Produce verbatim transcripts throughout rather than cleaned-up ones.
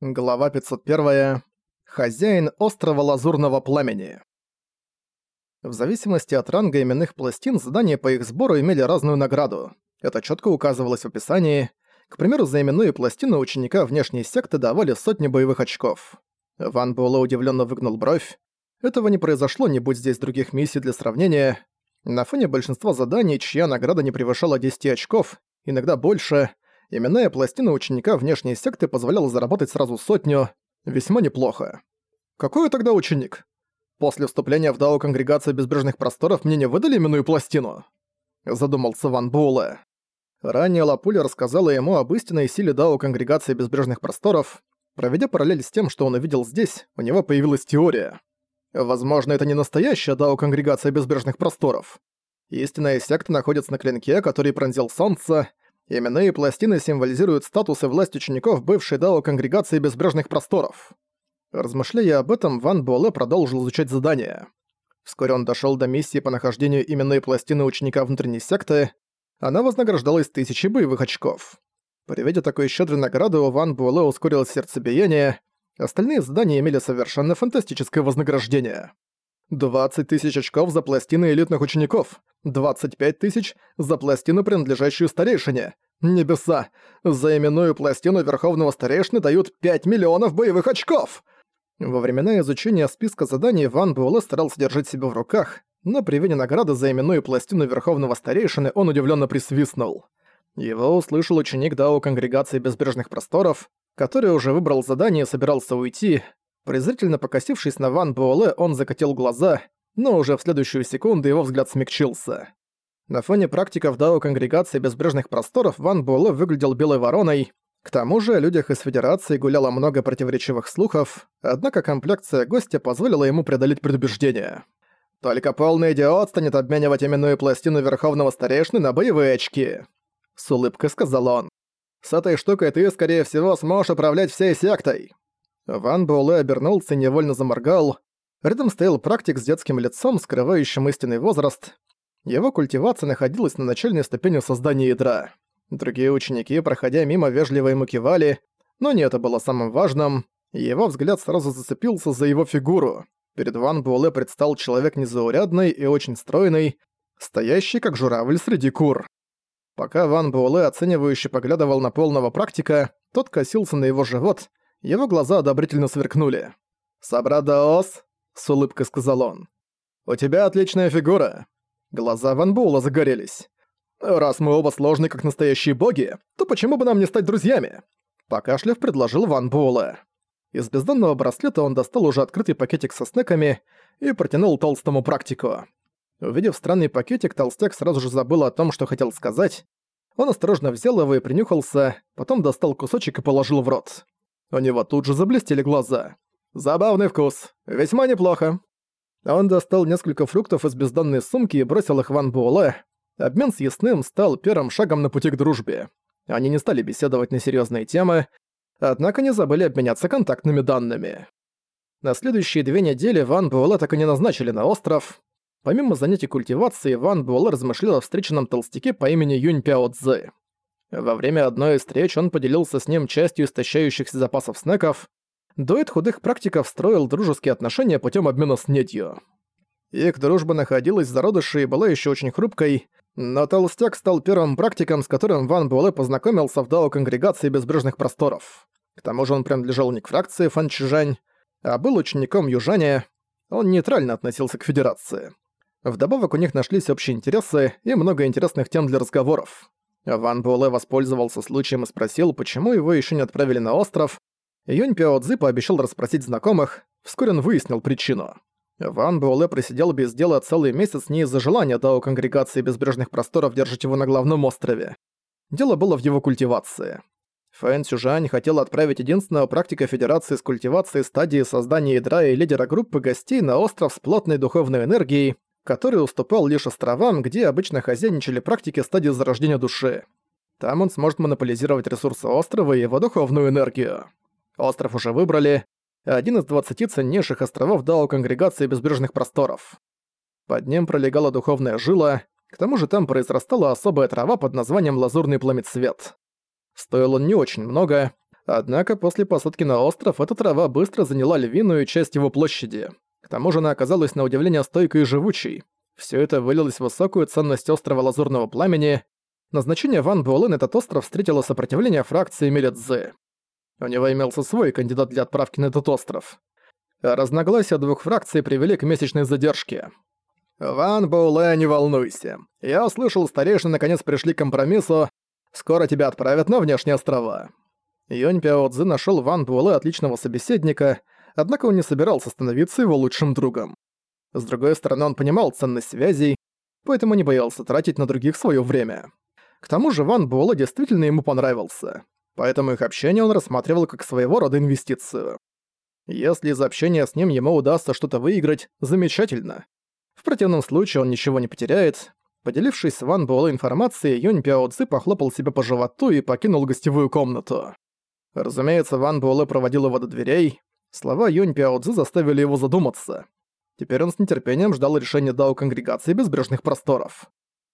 Глава пятьсот один. Хозяин острова Лазурного Пламени. В зависимости от ранга именных пластин задания по их сбору имели разную награду. Это четко указывалось в описании. К примеру, за именные пластины ученика внешней секты давали сотни боевых очков. Ван Буэлэ удивленно выгнул бровь. Этого не произошло, не будь здесь других миссий для сравнения. На фоне большинства заданий, чья награда не превышала десять очков, иногда больше, именная пластина ученика внешней секты позволяла заработать сразу сотню. Весьма неплохо. Какой тогда ученик? После вступления в дао Конгрегации Безбрежных Просторов мне не выдали именную пластину? Задумался Ван Буэлэ. Ранее Лапуля рассказала ему об истинной силе дао Конгрегации Безбрежных Просторов. Проведя параллель с тем, что он увидел здесь, у него появилась теория. Возможно, это не настоящая дао Конгрегация Безбрежных Просторов. Истинная секта находится на клинке, который пронзил солнце. Именные пластины символизируют статус и власть учеников бывшей дао Конгрегации Безбрежных Просторов. Размышляя об этом, Ван Буэлэ продолжил изучать задание. Вскоре он дошёл до миссии по нахождению именной пластины ученика внутренней секты. Она вознаграждалась тысячей боевых очков. При виде такой щедрой награды у Ван Буэлэ ускорилось сердцебиение. Остальные задания имели совершенно фантастическое вознаграждение. двадцать тысяч очков за пластины элитных учеников. двадцать пять тысяч за пластину, принадлежащую старейшине. Небеса! За именную пластину Верховного Старейшины дают пять миллионов боевых очков! Во времена изучения списка заданий Ван Буэлэ старался держать себя в руках, но при виде награды за именную пластину Верховного Старейшины он удивленно присвистнул. Его услышал ученик дао Конгрегации Безбрежных Просторов, который уже выбрал задание и собирался уйти. Презрительно покосившись на Ван Буэлэ, он закатил глаза, но уже в следующую секунду его взгляд смягчился. На фоне практиков дао Конгрегации Безбрежных Просторов Ван Буэлэ выглядел белой вороной. К тому же о людях из Федерации гуляло много противоречивых слухов, однако комплекция гостя позволила ему преодолеть предубеждение. «Только полный идиот станет обменивать именную пластину Верховного Старейшины на боевые очки», — с улыбкой сказал он. «С этой штукой ты, скорее всего, сможешь управлять всей сектой». Ван Буэлэ обернулся и невольно заморгал. Рядом стоял практик с детским лицом, скрывающим истинный возраст. Его культивация находилась на начальной ступени создания ядра. Другие ученики, проходя мимо, вежливо ему кивали, но не это было самым важным. Его взгляд сразу зацепился за его фигуру. Перед Ван Буэлэ предстал человек незаурядный и очень стройный, стоящий как журавль среди кур. Пока Ван Буэлэ оценивающе поглядывал на полного практика, тот косился на его живот, его глаза одобрительно сверкнули. «Собрат Даос», — с улыбкой сказал он, — «у тебя отличная фигура». Глаза Ван Буэлэ загорелись. «Раз мы оба сложны как настоящие боги, то почему бы нам не стать друзьями?» Покашляв, предложил Ван Буэлэ. Из бездонного браслета он достал уже открытый пакетик со снеками и протянул толстому практику. Увидев странный пакетик, толстяк сразу же забыл о том, что хотел сказать. Он осторожно взял его и принюхался, потом достал кусочек и положил в рот. У него тут же заблестели глаза. «Забавный вкус. Весьма неплохо». Он достал несколько фруктов из бездонной сумки и бросил их Ван Буэлэ. Обмен с ясным стал первым шагом на пути к дружбе. Они не стали беседовать на серьезные темы, однако не забыли обменяться контактными данными. На следующие две недели Ван Буэлэ так и не назначили на остров. Помимо занятий культивацией, Ван Буэлэ размышлял о встреченном толстяке по имени Юнь Пяо Цзы. Во время одной из встреч он поделился с ним частью истощающихся запасов снеков. Дуэт худых практиков строил дружеские отношения путем обмена снедью. Их дружба находилась в зародыше и была еще очень хрупкой, но толстяк стал первым практиком, с которым Ван Буэлэ познакомился в дао Конгрегации Безбрежных Просторов. К тому же он принадлежал не к фракции Фан Чжань, а был учеником Южаня. Он нейтрально относился к Федерации. Вдобавок у них нашлись общие интересы и много интересных тем для разговоров. Ван Буэлэ воспользовался случаем и спросил, почему его еще не отправили на остров. Юнь Пяо Цзы пообещал расспросить знакомых, вскоре он выяснил причину. Ван Буэлэ просидел без дела целый месяц не из-за желания дао Конгрегации Безбрежных Просторов держать его на главном острове. Дело было в его культивации. Фэн Цюжань хотел отправить единственного практика Федерации с культивацией стадии создания ядра и лидера группы гостей на остров с плотной духовной энергией, который уступал лишь островам, где обычно хозяйничали практики стадии зарождения души. Там он сможет монополизировать ресурсы острова и его духовную энергию. Остров уже выбрали, один из двадцати ценнейших островов дао Конгрегации Безбрежных Просторов. Под ним пролегала духовная жила, к тому же там произрастала особая трава под названием лазурный пламецвет. Стоил он не очень много, Однако после посадки на остров эта трава быстро заняла львиную часть его площади. К тому же она оказалась на удивление стойкой и живучей. Все это вылилось в высокую ценность острова Лазурного Пламени. Назначение Ван Буэлэ этот остров встретило сопротивление фракции Милет-Цзы. У него имелся свой кандидат для отправки на этот остров. Разногласия двух фракций привели к месячной задержке. «Ван Буэлэ, не волнуйся. Я услышал, старейшины наконец пришли к компромиссу. Скоро тебя отправят на внешние острова». Юнь Пяо Цзы нашёл Ван Буэлэ отличного собеседника, однако он не собирался становиться его лучшим другом. С другой стороны, он понимал ценность связей, поэтому не боялся тратить на других своё время. К тому же Ван Буэлэ действительно ему понравился, поэтому их общение он рассматривал как своего рода инвестицию. Если из общения с ним ему удастся что-то выиграть, замечательно. В противном случае он ничего не потеряет. Поделившись с Ван Буэлэ информацией, Юнь Пяо Цзы похлопал себя по животу и покинул гостевую комнату. Разумеется, Ван Буэлэ проводил его до дверей. Слова Юнь Пяо Цзы заставили его задуматься. Теперь он с нетерпением ждал решения Дао Конгрегации Безбрежных Просторов.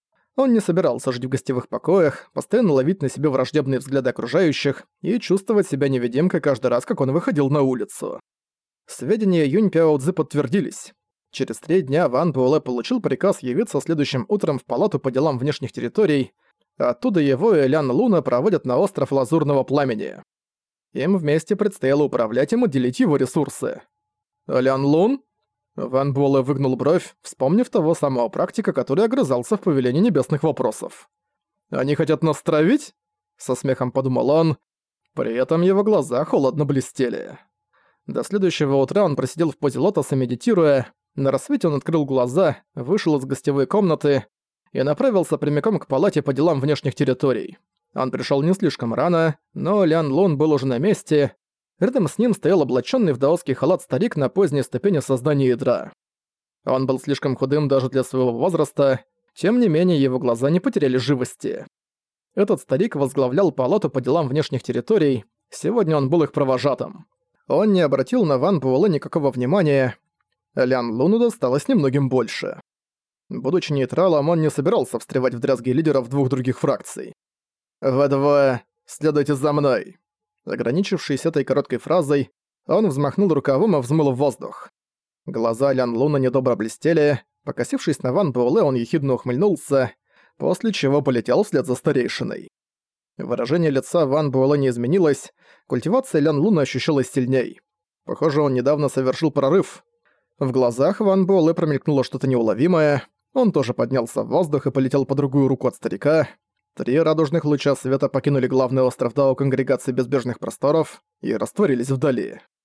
Он не собирался жить в гостевых покоях, постоянно ловить на себе враждебные взгляды окружающих и чувствовать себя невидимкой каждый раз, как он выходил на улицу. Сведения Юнь Пяо Цзы подтвердились. Через три дня Ван Буэлэ получил приказ явиться следующим утром в палату по делам внешних территорий. Оттуда его и Лян Луна проводят на остров Лазурного Пламени. Им вместе предстояло управлять им и делить его ресурсы. «Лян Лун?» Ван Буэлэ выгнул бровь, вспомнив того самого практика, который огрызался в повелении небесных вопросов. «Они хотят нас травить?» Со смехом подумал он. При этом его глаза холодно блестели. До следующего утра он просидел в позе лотоса, медитируя. На рассвете он открыл глаза, вышел из гостевой комнаты и направился прямиком к палате по делам внешних территорий. Он пришёл не слишком рано, но Лян Лун был уже на месте. Рядом с ним стоял облачённый в даосский халат старик на поздней ступени создания ядра. Он был слишком худым даже для своего возраста, тем не менее его глаза не потеряли живости. Этот старик возглавлял палату по делам внешних территорий, сегодня он был их провожатым. Он не обратил на Ван Буэлэ никакого внимания. Лян Луну досталось немногим больше. Будучи нейтралом, он не собирался встревать в дрязги лидеров двух других фракций. «Вы двое, следуйте за мной!» Ограничившись этой короткой фразой, он взмахнул рукавом и взмыл в воздух. Глаза Лян Луна недобро блестели, покосившись на Ван Буэлэ, он ехидно ухмыльнулся, после чего полетел вслед за старейшиной. Выражение лица Ван Буэлэ не изменилось, культивация Лян Луна ощущалась сильней. Похоже, он недавно совершил прорыв. В глазах Ван Буэлэ промелькнуло что-то неуловимое, он тоже поднялся в воздух и полетел по другую руку от старика. Три радужных луча света покинули главный остров Дао Конгрегации Безбрежных Просторов и растворились вдали.